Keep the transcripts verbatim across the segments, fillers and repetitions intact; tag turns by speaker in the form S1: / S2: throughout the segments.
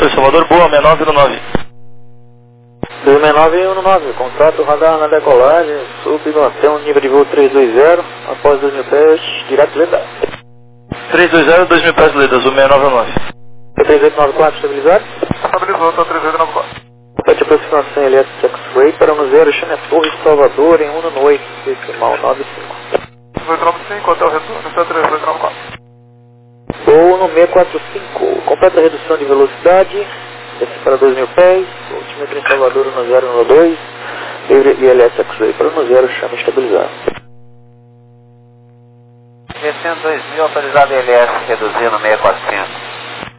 S1: Centro de Salvador, boa, sessenta e nove no nove.
S2: dois seis nove um nove, contrato radar na decolagem, sub até um nível de voo trezentos e vinte, após dois mil pés, direto Leda.
S1: trezentos e vinte, dois mil pés Leda, Azul sessenta e nove no nove.
S2: trezentos e noventa e quatro, estabilizado?
S3: Estabilizou, tá trezentos e noventa e quatro.
S2: Repete a aproximação L S X-Ray para no zero, chame a Torre Salvador em uma noite, decimal nove cinco.
S3: dezoito noventa e cinco, até o retorno, está trezentos e noventa e quatro.
S2: Voo no seiscentos e quarenta e cinco, completa a redução de velocidade, desce para dois mil pés, ultimímetro em Salvador no zero no dois, livre L S X-Ray para no zero, chame estabilizado.
S4: Descendo dois mil, autorizado L S, reduzindo seiscentos e quarenta e cinco.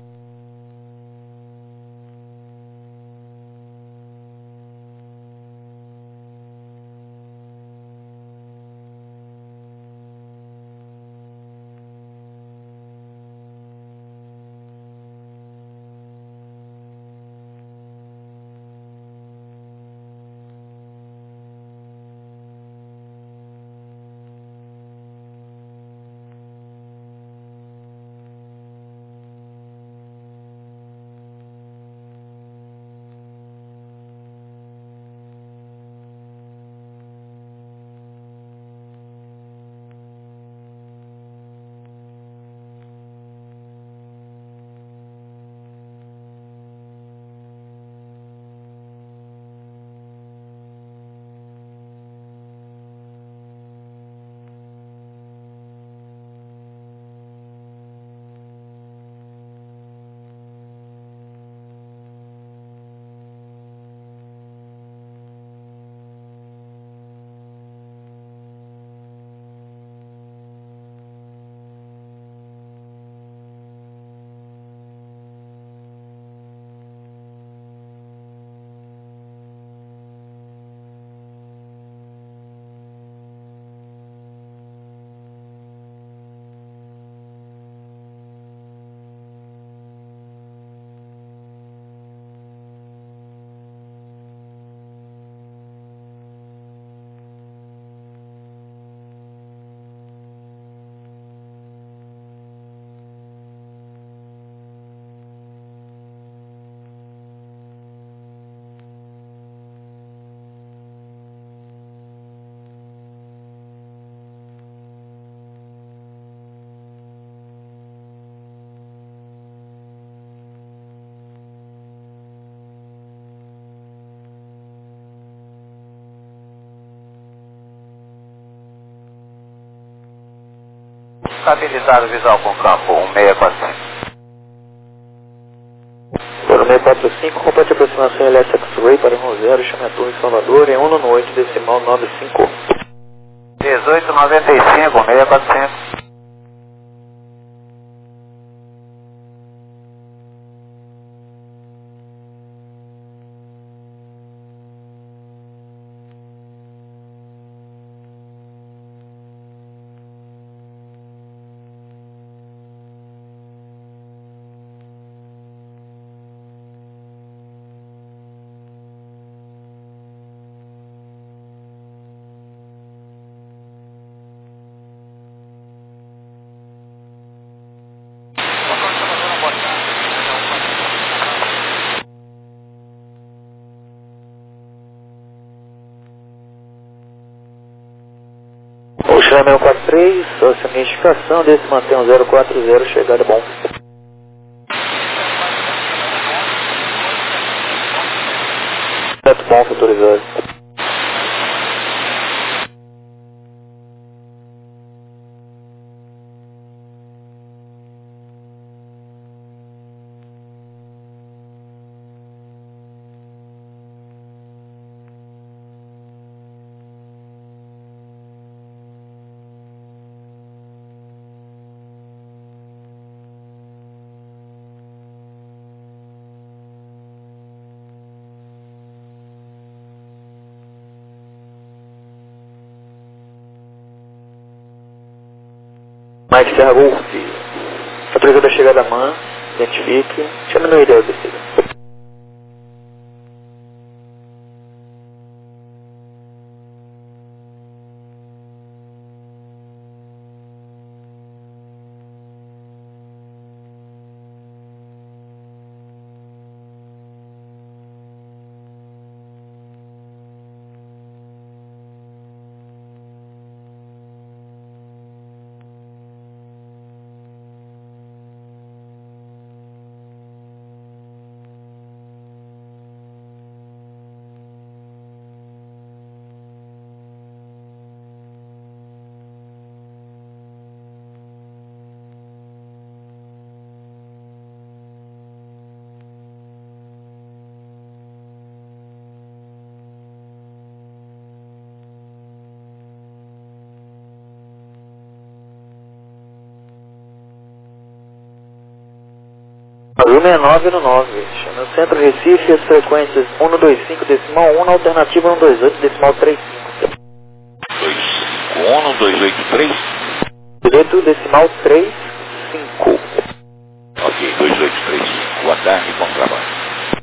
S4: Estabilizado visual com campo um seis quatro cinco.
S2: Para o seiscentos e quarenta e cinco, complete a aproximação L S X-Ray para no zero, chame a Torre Salvador em uma noite, decimal nove cinco.
S4: dezoito noventa e cinco, seiscentos e quarenta e cinco.
S2: O chame é o quatro três, sua identificação, desse mantém um zero quatro zero, chegada bom. Certo bom, autorizado. Mike Serra Golf, autorizado a chegada a man, identifique, chame no ideal descida. Azul sessenta e nove no nove. No centro Recife, as frequências cento e vinte e cinco decimal um, na alternativa cento e vinte e oito decimal trinta e cinco.
S5: dois cinco um, dois oito três.
S2: oito decimal trinta e cinco.
S5: Ok, dois oito três. Boa tarde, bom trabalho.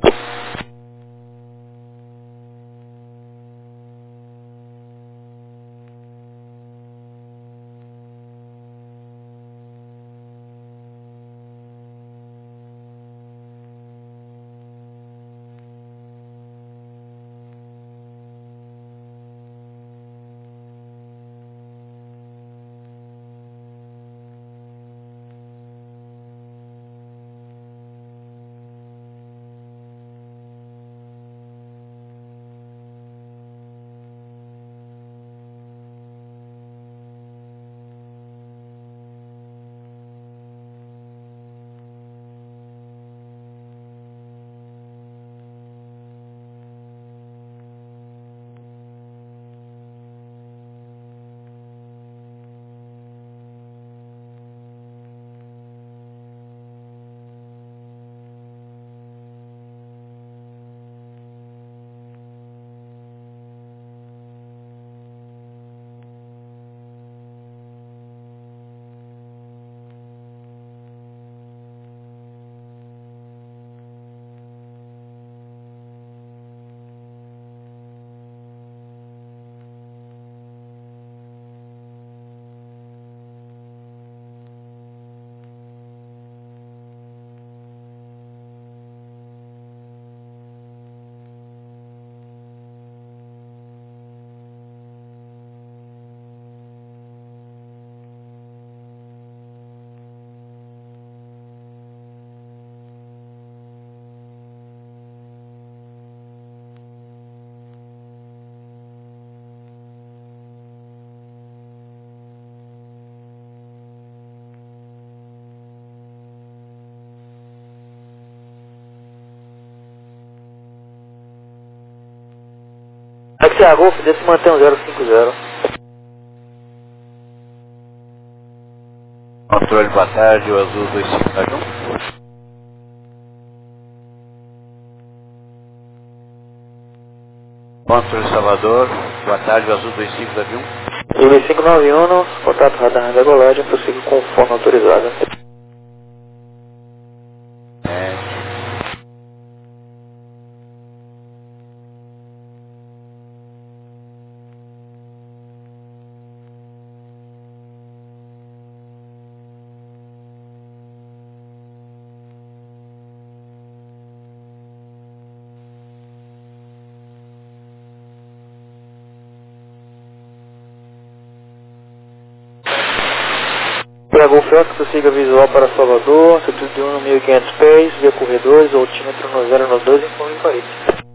S2: Aqui é a Golf, desse mantém um zero cinco zero.
S4: Controle, boa tarde, o azul dois cinco nove um. Controle Salvador, boa tarde, o azul dois cinco nove um.
S2: dois cinco nove um, contato radar regulagem, prossigo conforme autorizado. P H Golf Oscar, prossiga visual para Salvador, altitude de um no mil e quinhentos pés, via corredores, altímetro no zero no doze, informe em Paris.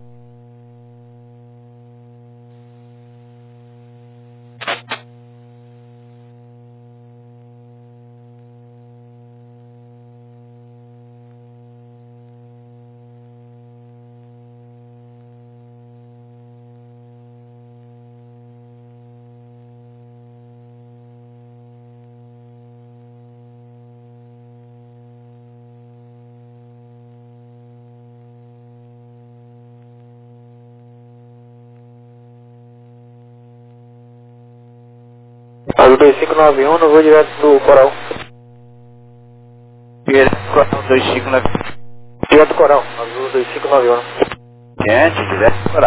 S2: Azul dois cinco nove um, no voo direto do Coral.
S4: Direto Coral dois cinco nove um.
S2: Direto do Coral, Azul dois cinco nove um.
S4: Gente, direto Coral.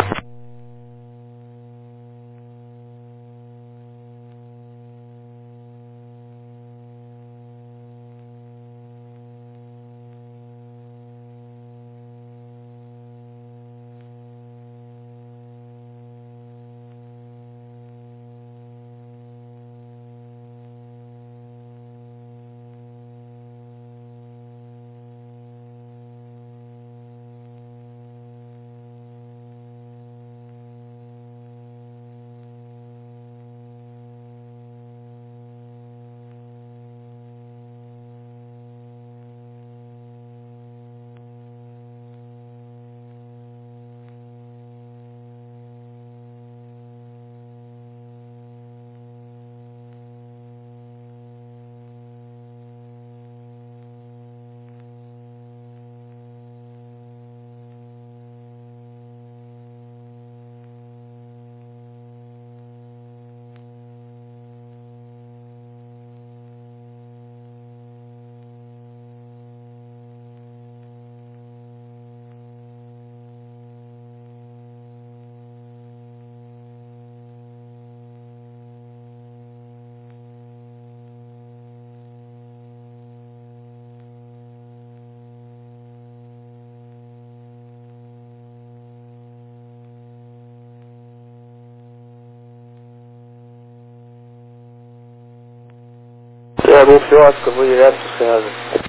S2: Serra Golf Oscar, vou direto pro César.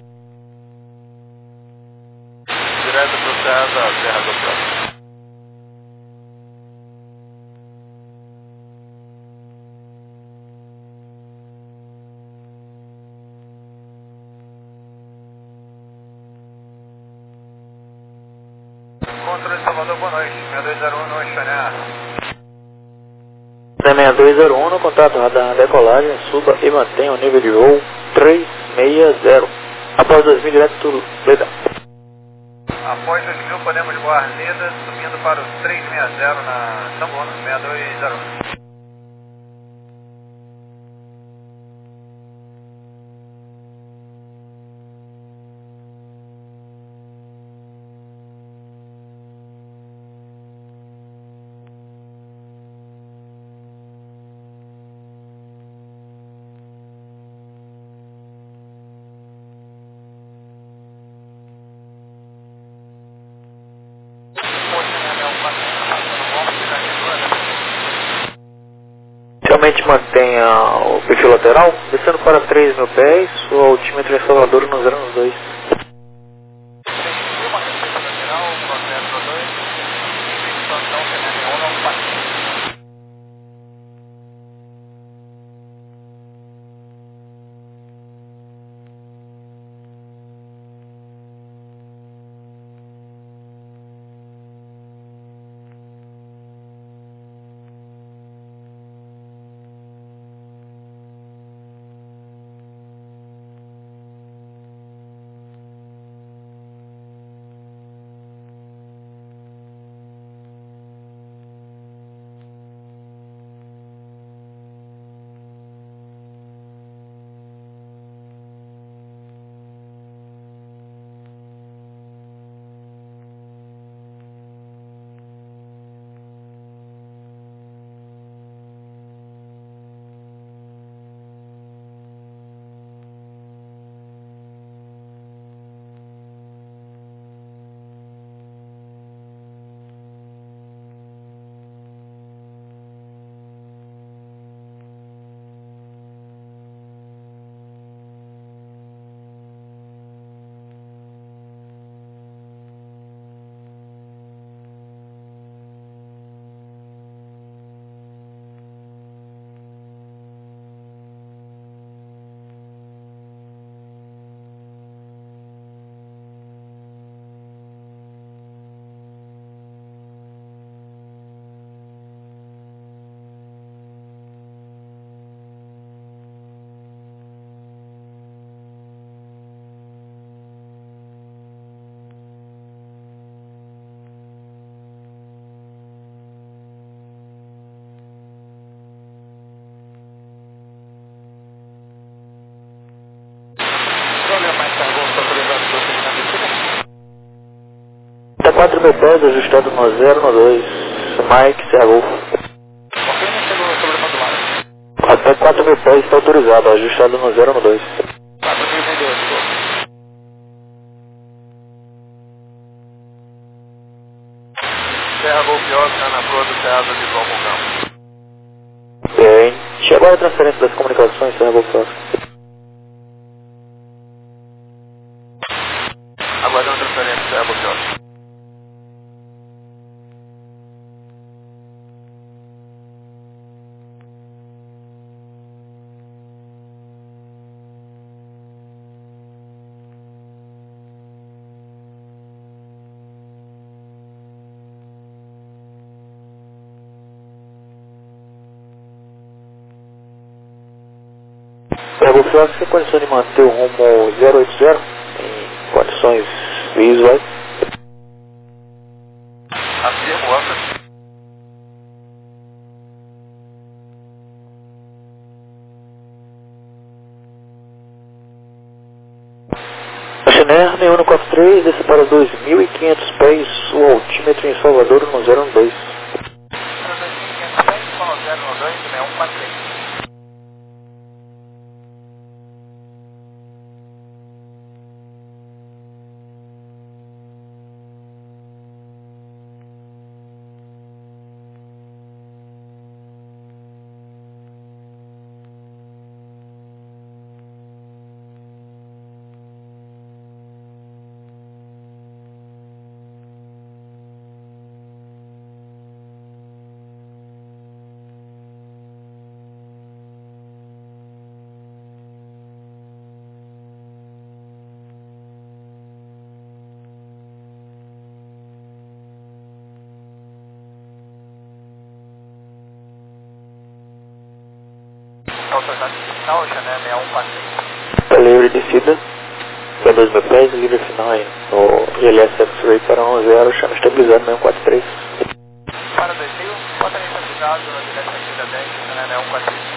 S3: Direto pro César, Serra Golf Oscar. Controle Salvador, boa noite. seis dois zero um no Xané.
S2: seis dois zero um no contato radar decolagem, suba e mantenha o nível de voo três seis zero. Após dois mil direto do Leda.
S3: Após dois mil podemos voar Leda, subindo para o três seis zero na São Paulo, seis dois zero um.
S2: Realmente mantenha o perfil lateral, descendo para três mil pés, o altímetro em Salvador no zero um dois. Até quatro mil pés, ajustado no zero um dois. Mike, Serra Golf. Até quatro mil pés está autorizado, ajustado no zero um dois.
S3: Serra Golf Oscar na proa do César de João Vulcão.
S2: Bem, chegou a transferência das comunicações, Serra Golf Oscar.
S3: Aguardando a transferência, Serra Golf Oscar.
S2: Serra Golf Oscar, tem condição de manter o rumo zero oito zero em condições visuais.
S3: Afirmo, Oscar.
S2: Xané, seis um quatro três, desce para dois mil e quinhentos pés, o altímetro em Salvador no zero um dois.
S3: autorizado de final, Chané seis um quatro cinco.
S2: Está livre de descida. Para dois mil pés, livre final aí no I L S X-Ray para um zero, chama estabilizado seis um quatro três.
S3: Para dois mil, bota estabilizado na direção da dez, Chané seis um quatro três.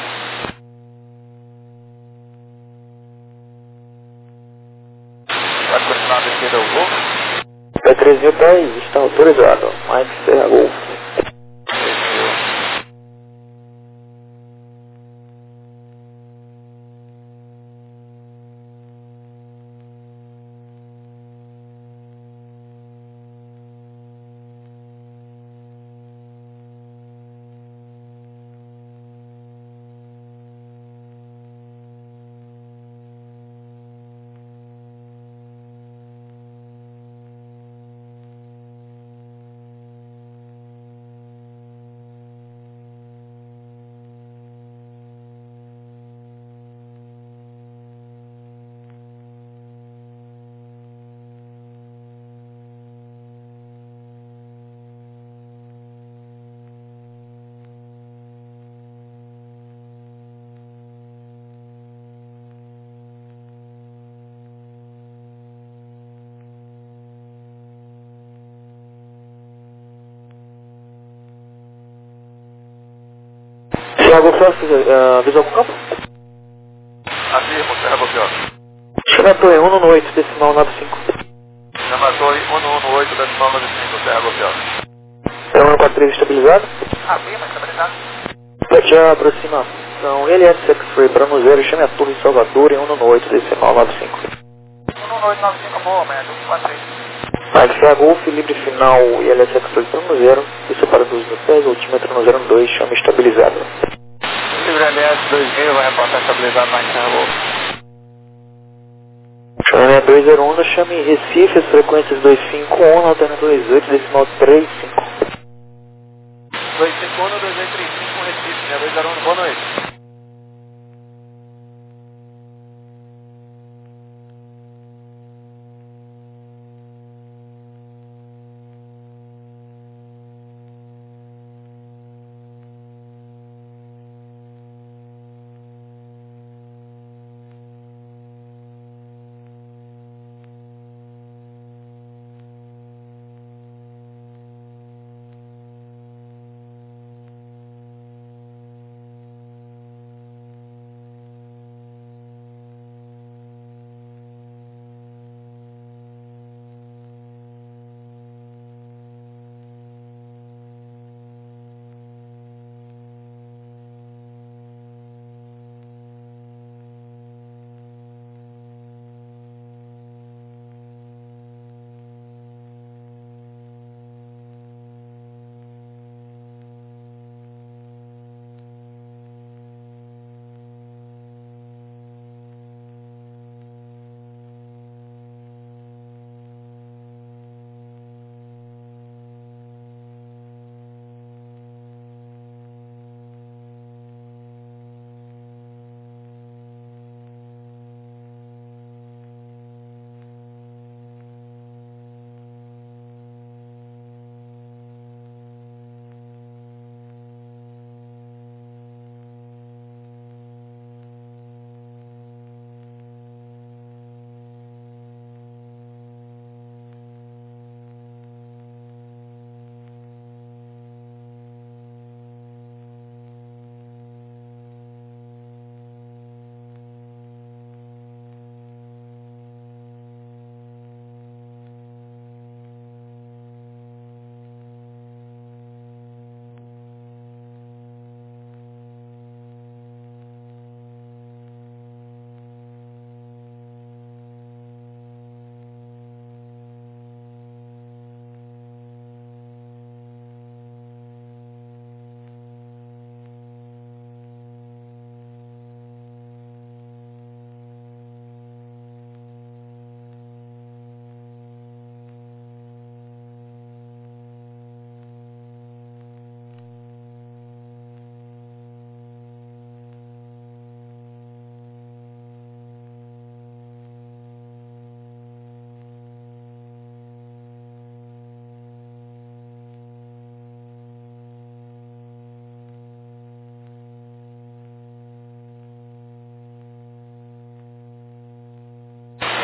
S3: Pode continuar a descida ao Golf.
S2: Para três mil pés, está autorizado. Mike Serra Golf. Thiago Frost, uh, visual com campo?
S3: Afirmo, Serra Golfió.
S2: Chama Torre um no oito, decimal nove cinco.
S3: Chama Torre um um oito, decimal nove cinco, Serra Golfió.
S2: É um quatro três estabilizado.
S3: Afirma, estabilizado.
S2: Pede a aproximação L S X-Ray para no zero, chame a Torre Salvador em um no oito, decimal nove cinco.
S3: um um oito nove cinco, boa, man, dois quatro três.
S2: Mike Serra Golf, livre final I L S X-Ray para no zero, isso para dois mil pés, altímetro no zero dois, chame estabilizado.
S3: Livre L S dois mil, vai reportar estabilizado mais Serra Golf.
S2: Chame dois zero um, chame Recife, as frequências dois cinco um, alterna dois oito, decimal três cinco.
S3: dois cinco um, dois oito três cinco, Recife, né? dois zero um, boa noite.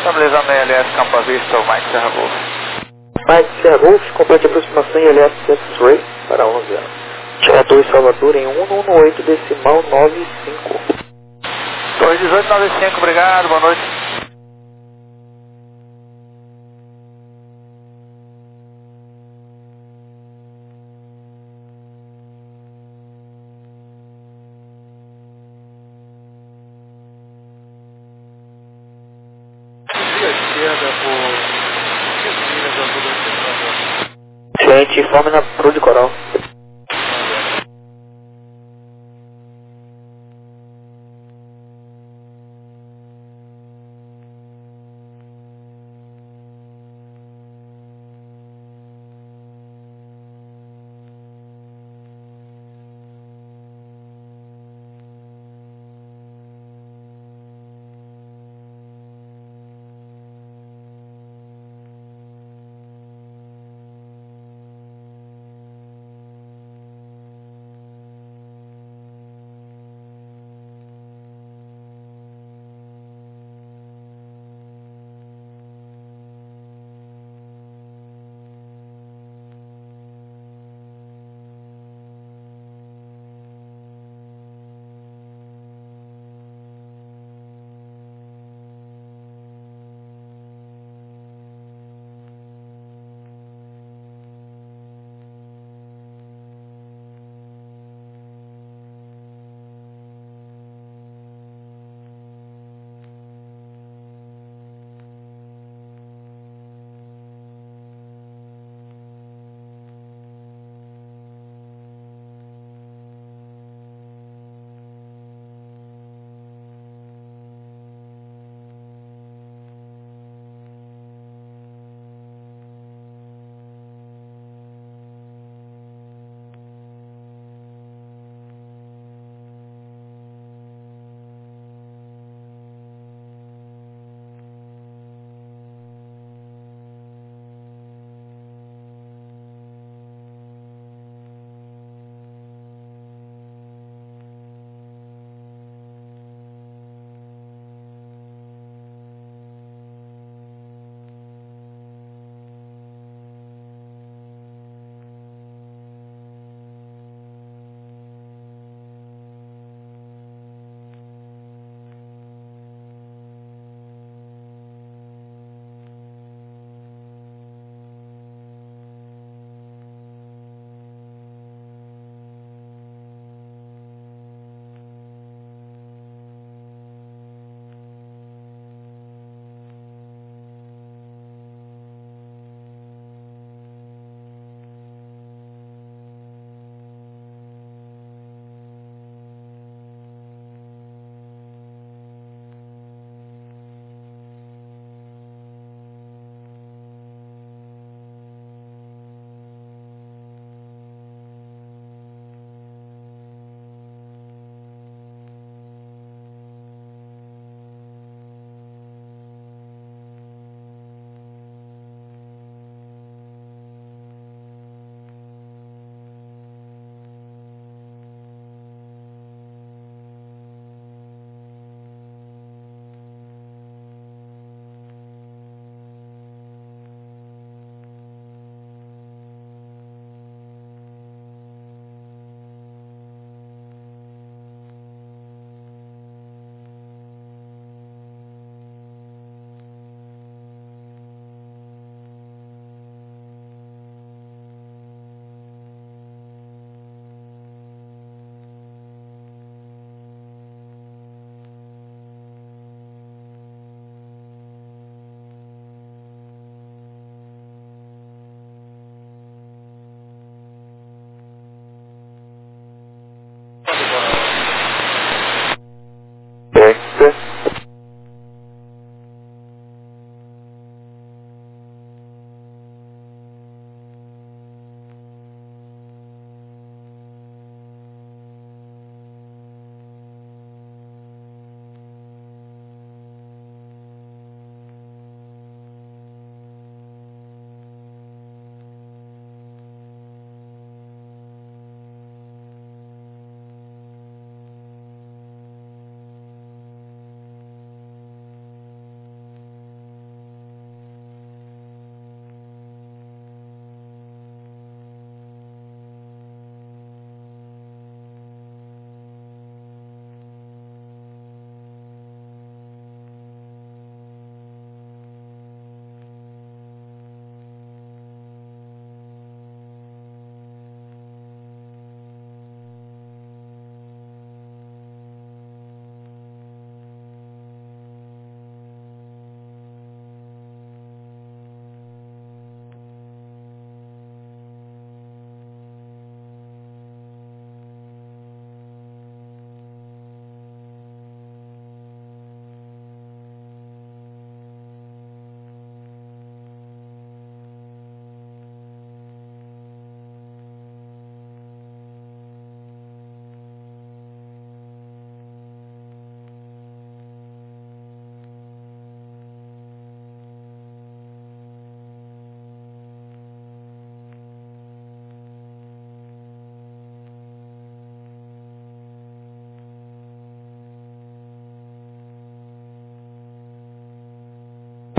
S4: Estabilizando L S Campo Vista, Mike Serra Golf.
S2: Mike Serra Golf, complete aproximação em L S X-Ray para um zero. Tirar dois Salvador em um um oito decimal nove cinco.
S4: dois dezoito nove cinco, obrigado, boa noite.
S2: Cliente, informe na Pro de Coral.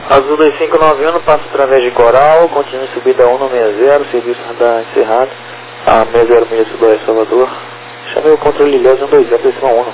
S2: Azul dois cinco nove um, passo através de Coral, continue subida um no sessenta, serviço radar encerrado, a sessenta milha sudoeste Salvador. Chamei o controle ilhoso um dois zero, decimal um.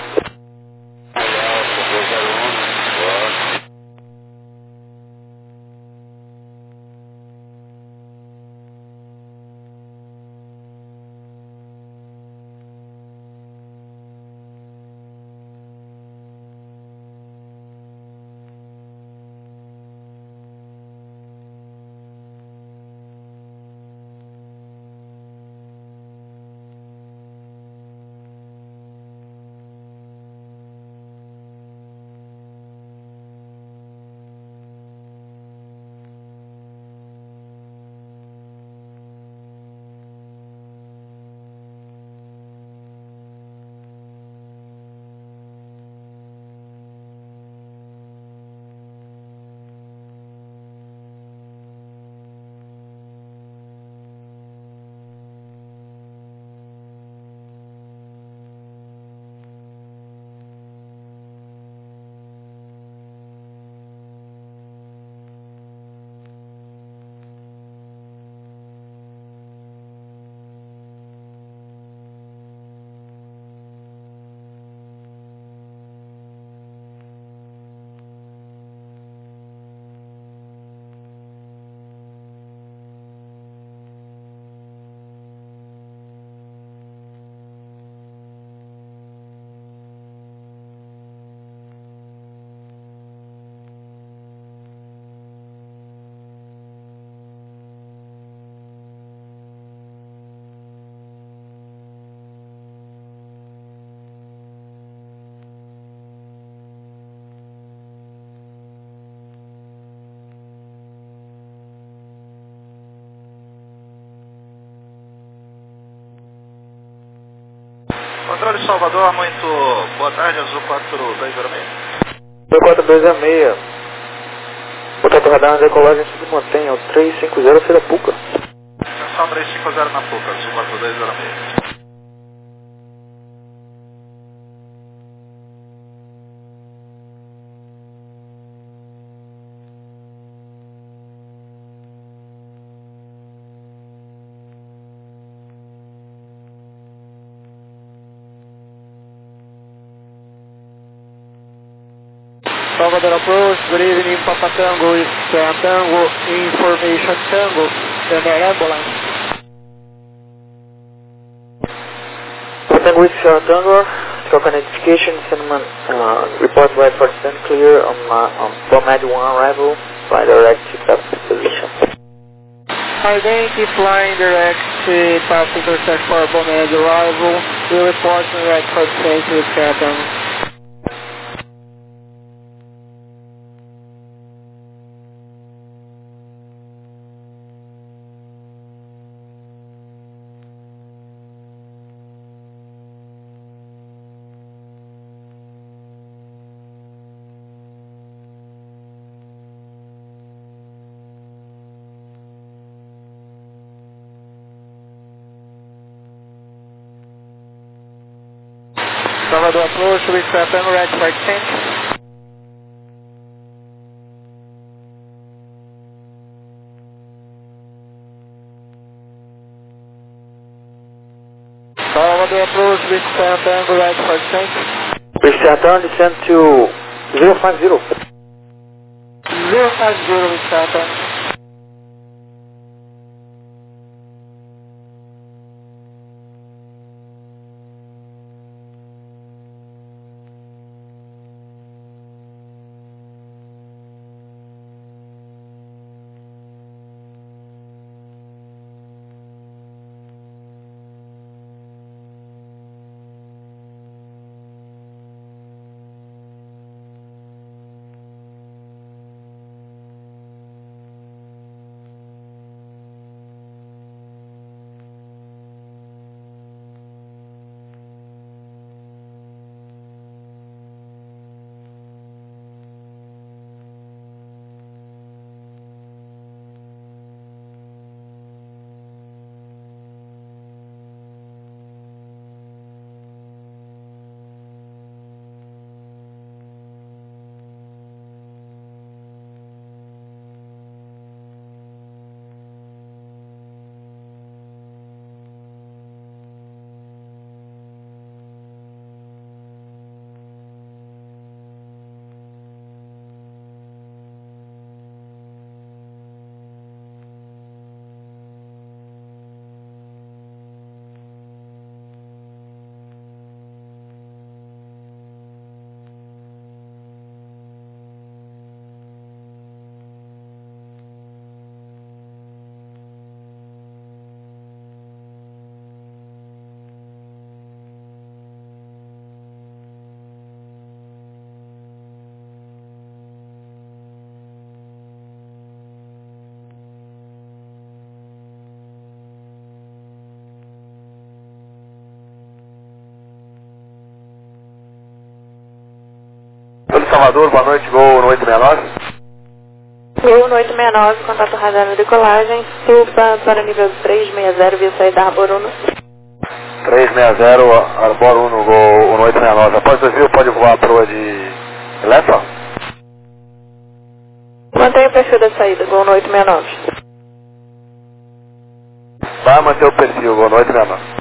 S3: Controle Salvador, muito boa tarde, Azul quatro dois zero seis.
S2: Azul quatro dois zero seis. Contato radar na decolagem submantém, o três cinco zero Sirapuca.
S3: Atenção três cinco zero na Puca, Azul quatro dois zero seis.
S2: Salvador approach, good evening, Papa Tango, is uh, Tango, information Tango, and our ambulance. Papa Tango is uh, Tango, scope identification, cinnamon, uh, report right for stand clear on, uh, on Bomad one arrival, fly direct to top position. Identity flying direct to top intersect for Bomad arrival, we report direct for stand with Captain. Salvador approach with Tango right for exchange. Salvador approach with Tango right for exchange. With Tango descend to zero five zero. zero five zero with Tango.
S1: Salvador, boa noite, Gol no oito seis nove.
S6: Gol no oito seis nove, contato radar na decolagem, suba para nível três seis zero via saída Arbor Uno.
S1: três seis zero, Arbor Uno, Gol no oito seis nove. Após o desvio, pode voar a proa de Lepa?
S6: Mantenha o perfil da saída, Gol no oito seis nove.
S1: Vai manter o perfil, Gol no oito seis nove.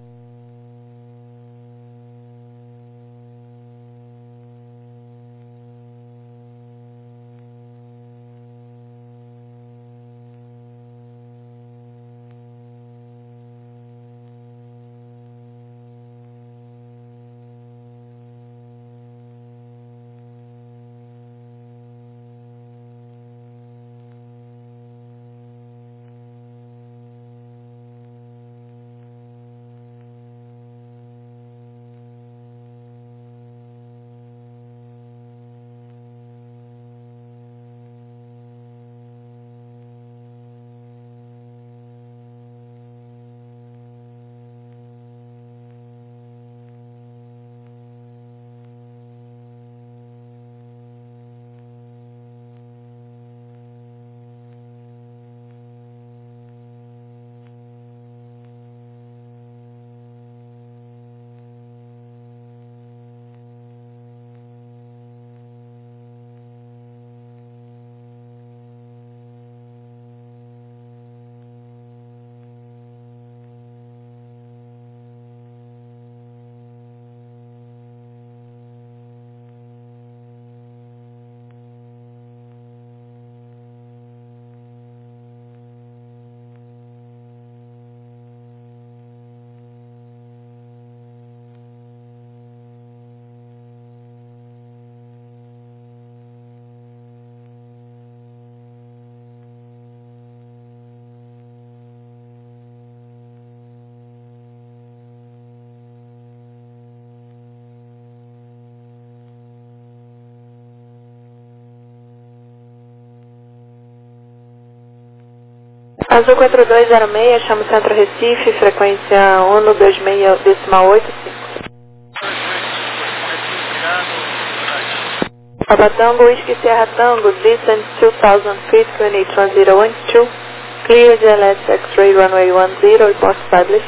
S6: Azul quatro dois zero seis, chama o Centro Recife, frequência Uno dois seis decimal oito cinco. Papa Tango, Whisky Sierra Tango, distance two thousand feet, Q N H one zero one two, clear G L S X-ray runway one zero, report established.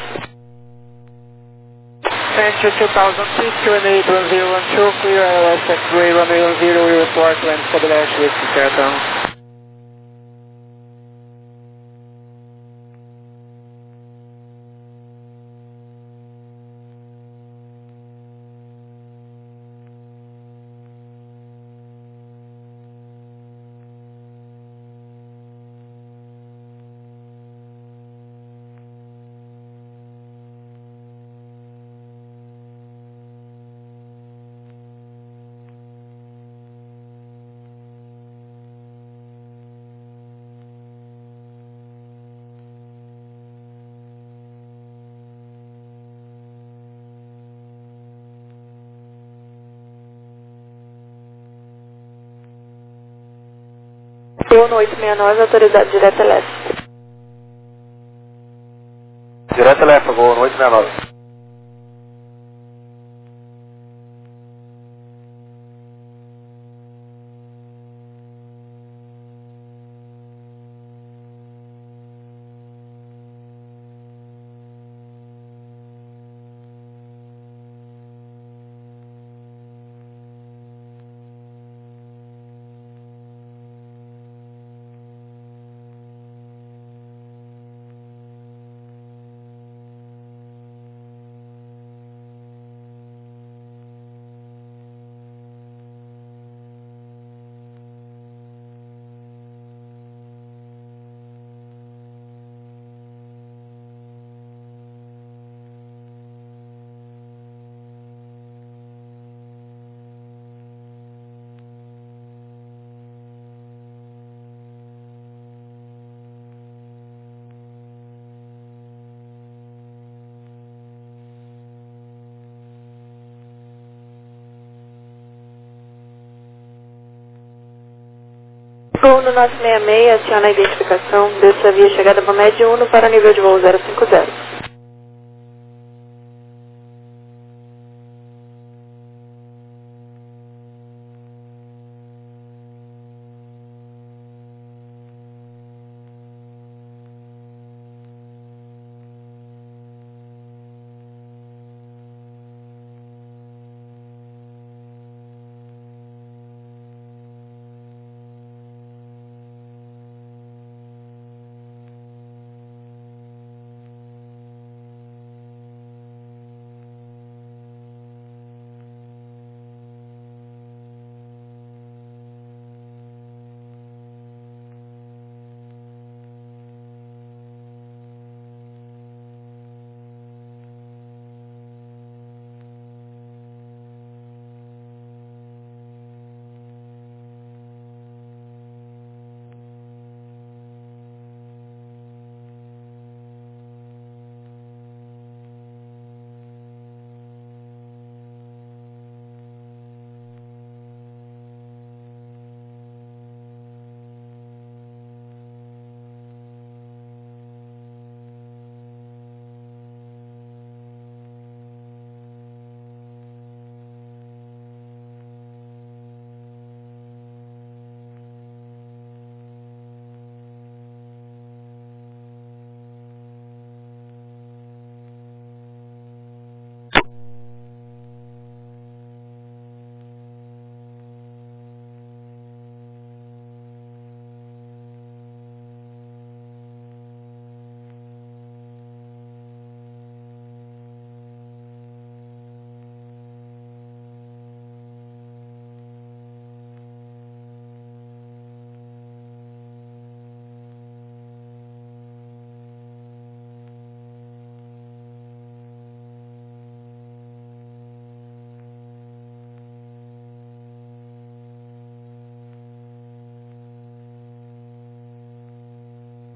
S7: Center two thousand feet, Q N H one zero one two, clear L S X-ray runway one zero, we report when established with Sierra Tango.
S6: Gol no oito seis nove, autoridade direta leste.
S1: Direta leste, Gol no oito seis nove.
S6: Gol no nosso seis seis, aciona a identificação, dessa via chegada para média Uno para nível de voo zero cinco zero.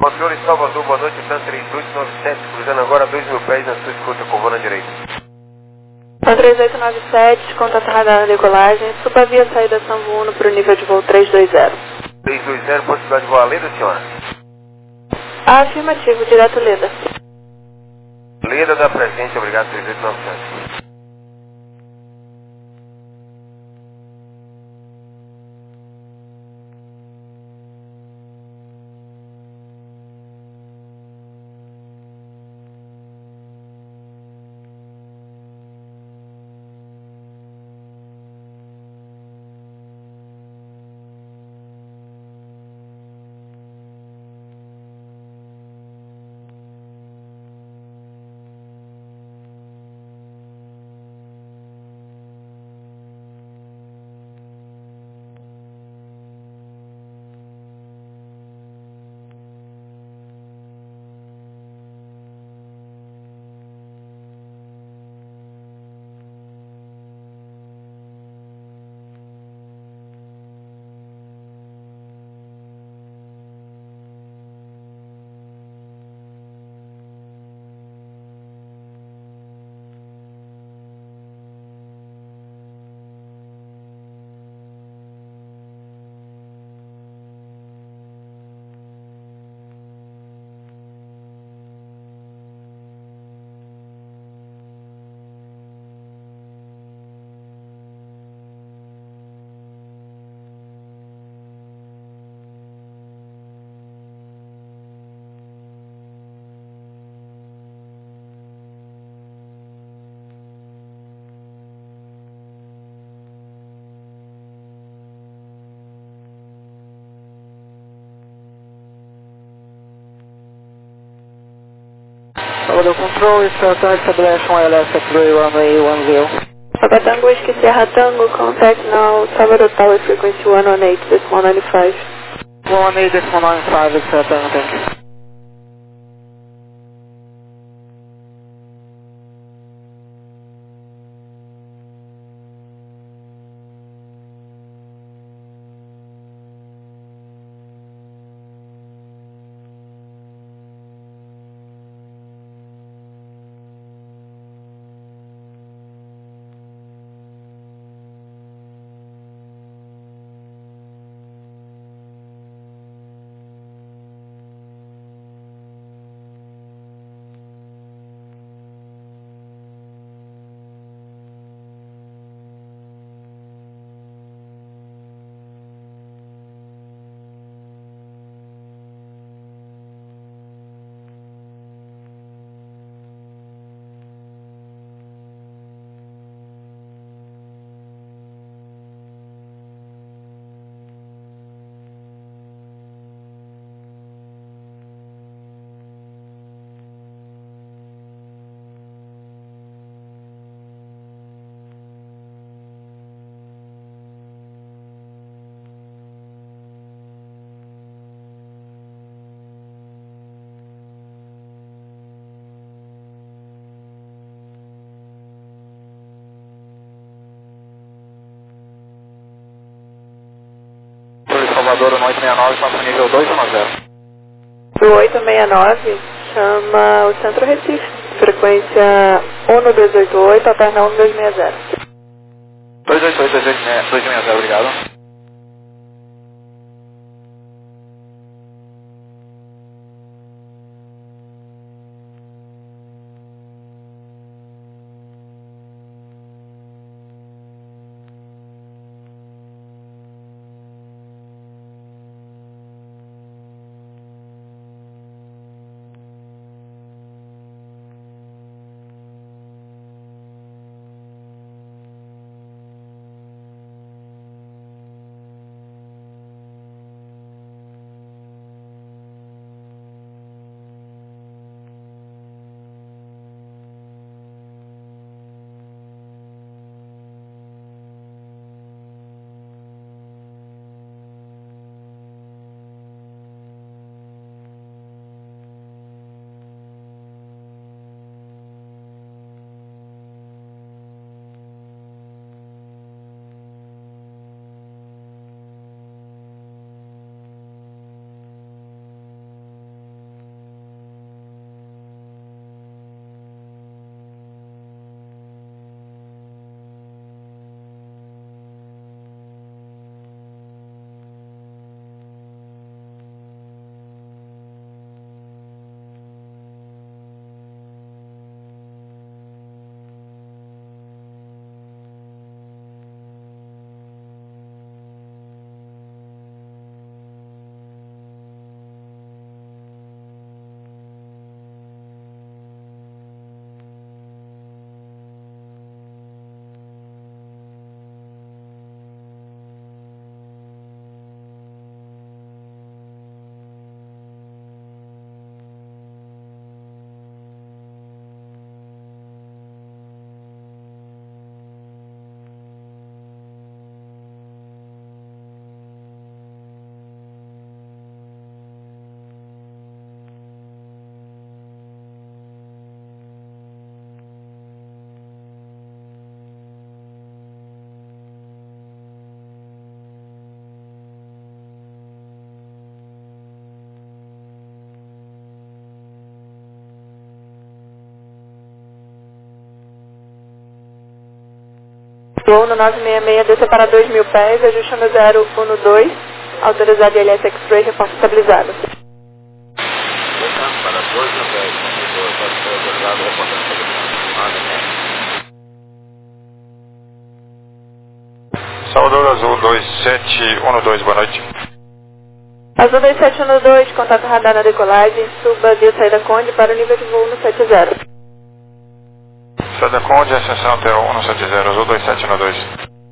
S3: Controle Salvador, boa noite, Panther dois nove sete, cruzando agora dois mil pés na sua escuta, com voo na direita.
S6: três oito nove sete, contato radar na decolagem, suba via saída São Uno para o nível de voo três dois zero.
S3: três dois zero, possibilidade de voar a Leda, senhora?
S6: Afirmativo, direto Leda.
S3: Leda dá presente, obrigado, três oito nove sete.
S7: Salvador Control, Startup Establish one L S X-Ray Runway one zero.
S6: Papa Tango, Whiskey Sierra Tango, contact now, Salvador Tower, frequency one one eight, decimal ninety-five.
S7: one one eight, decimal ninety-five, Startup Tango, thank you.
S3: Salvador um oito seis nove, passa nível dois um zero.
S6: Pro oito seis nove, chama o Centro Recife, frequência um dois oito oito, alterna um dois seis zero.
S3: dois oito oito, dois seis zero, obrigado.
S6: Gol no nove seis seis, desça para dois mil pés, ajuste no zero um dois, autorizado I L S X-Ray, reforço estabilizado.
S5: Descendo para dois mil pés, autorizado, reforço estabilizado.
S8: Salvador Azul dois sete um dois, boa noite.
S6: Azul dois sete um dois, contato radar na decolagem, suba via saída Conde para o nível de voo no sete zero.
S8: Saída Conde, ascensão até o um sete zero, Azul dois sete um dois.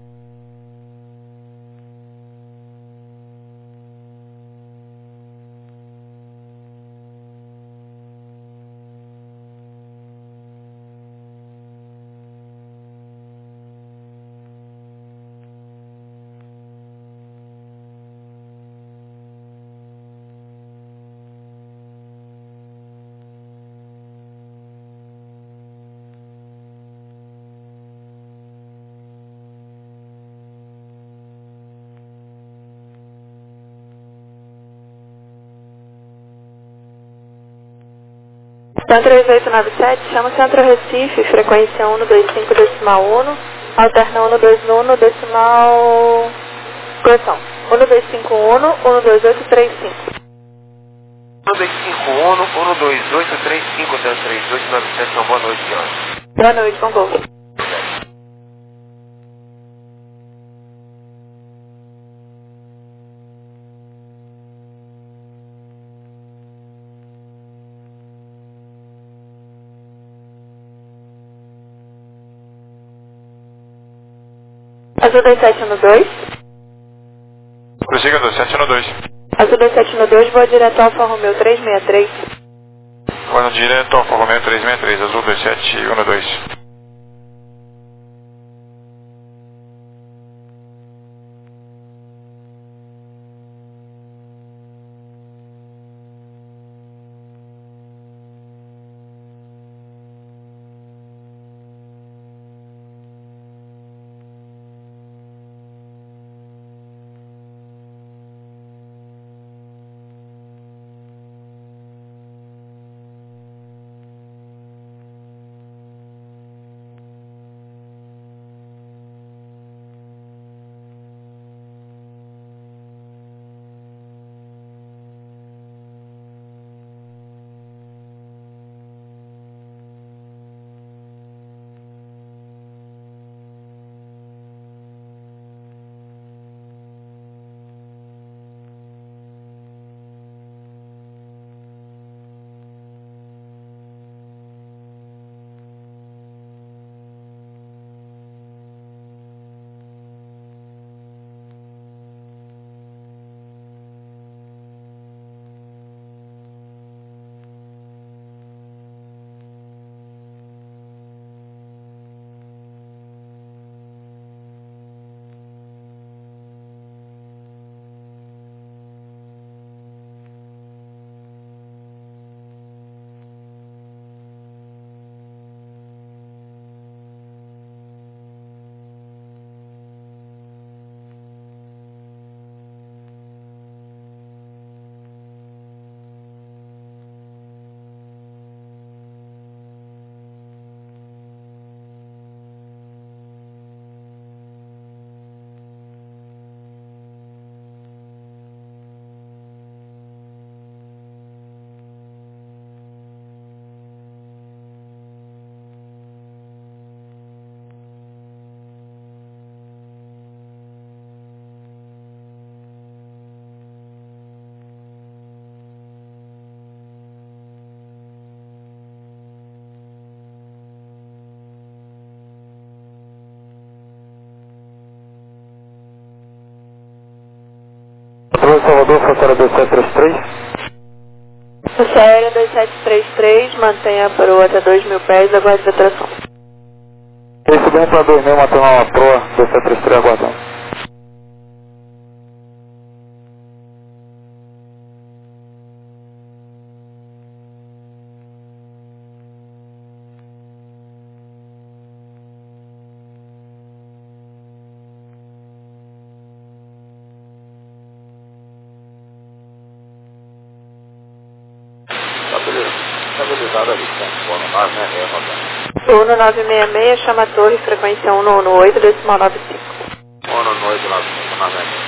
S6: Centro três oito nove sete, chama Centro Recife, frequência um dois cinco decimal um, alterna um dois um decimal... correção, um dois cinco um, um dois oito três cinco.
S4: um dois cinco um, um dois oito três cinco, zero três oito nove sete, boa noite, senhora.
S6: Boa noite, bom voo. Azul dois sete um dois.
S8: Prossiga dois sete um dois.
S6: Azul dois sete um dois, voa direto Alfa Romeo três seis três.
S8: Voando direto Alfa Romeo três seis três, Azul dois sete um dois.
S1: Salvador, Força dois sete três três.
S6: Força Aérea dois sete três três, mantenha a proa até dois mil pés, aguarde a tração.
S1: Esse bem para dois mil, mantendo a proa, dois sete três três, aguardando.
S5: Estabilizado ali, tá? Boa, nós, né? É, rodando.
S6: Uno nove seis seis, chama a torre, frequência um um oito, decimal nove cinco.
S5: um um oito, nove cinco, noventa.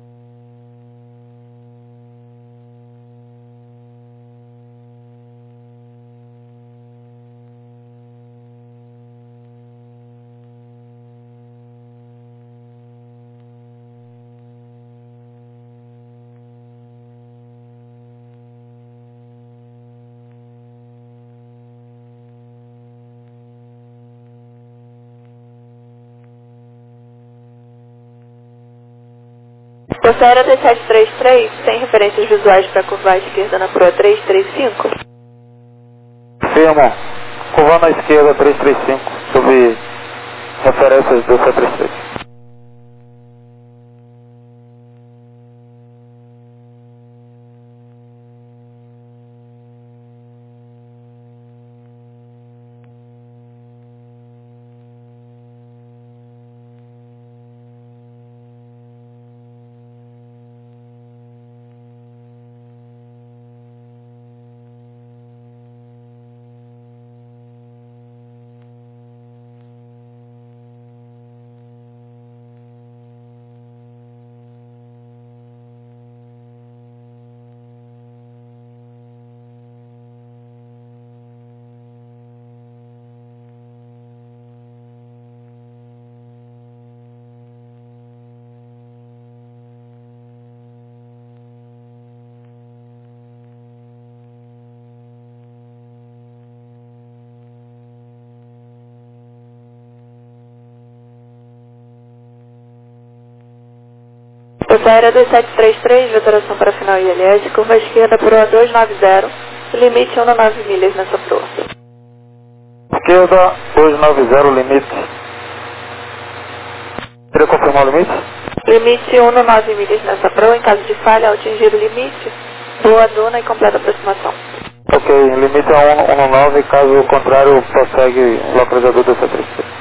S6: Força Aérea dois sete três três, tem referências visuais para curvar à esquerda na proa três três cinco?
S2: Firmo, curva na esquerda três três cinco, sob referências do sete três três.
S6: Força Aérea dois sete três três, veteração para final I L S, curva à esquerda proa dois nove zero, limite um nove milhas nessa proa.
S2: Esquerda dois nove zero, limite. Queria confirmar o limite?
S6: Limite um nove milhas nessa proa, em caso de falha, ao atingir o limite, boa dona e completa aproximação.
S2: Ok, limite é um nove, caso contrário, prossegue o localizador do sete três três.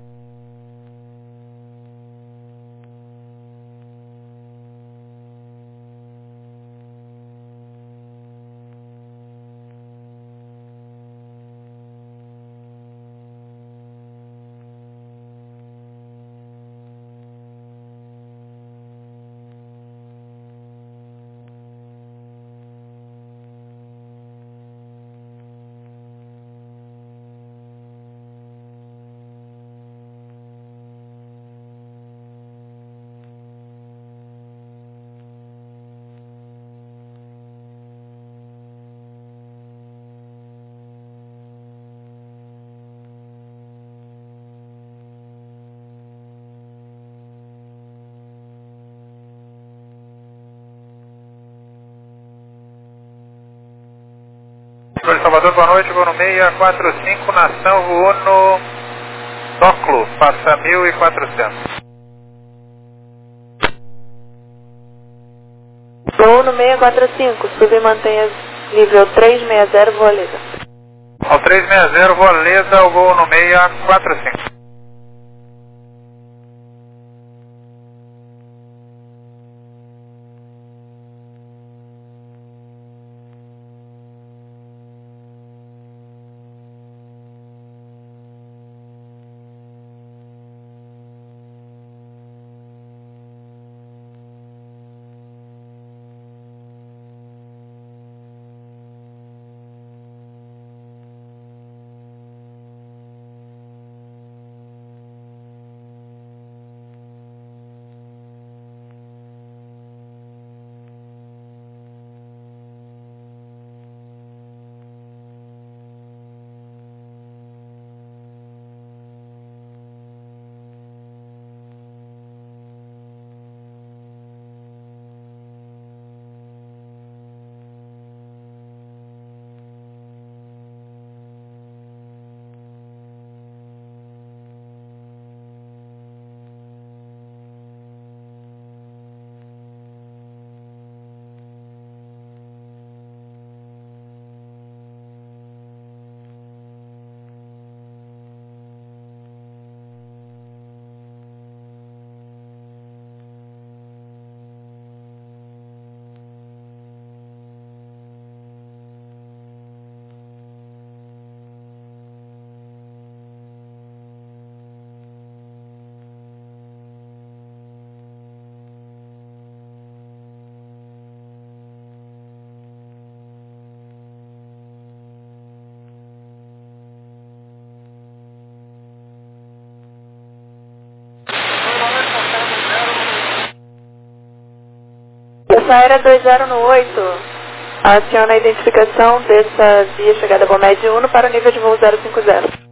S3: Controle Salvador, boa noite, vou no seis quatro cinco, nação, voou no Doclo, passa mil e quatrocentos.
S6: Voo no seis quatro cinco, sub e mantenha nível três seis zero, voa Leda.
S3: Ao três seis zero, voa Leda, o voo no seis quatro cinco.
S6: Força Aérea dois zero no oito, aciona a identificação dessa via chegada Bomed uno para o nível de voo zero cinco zero.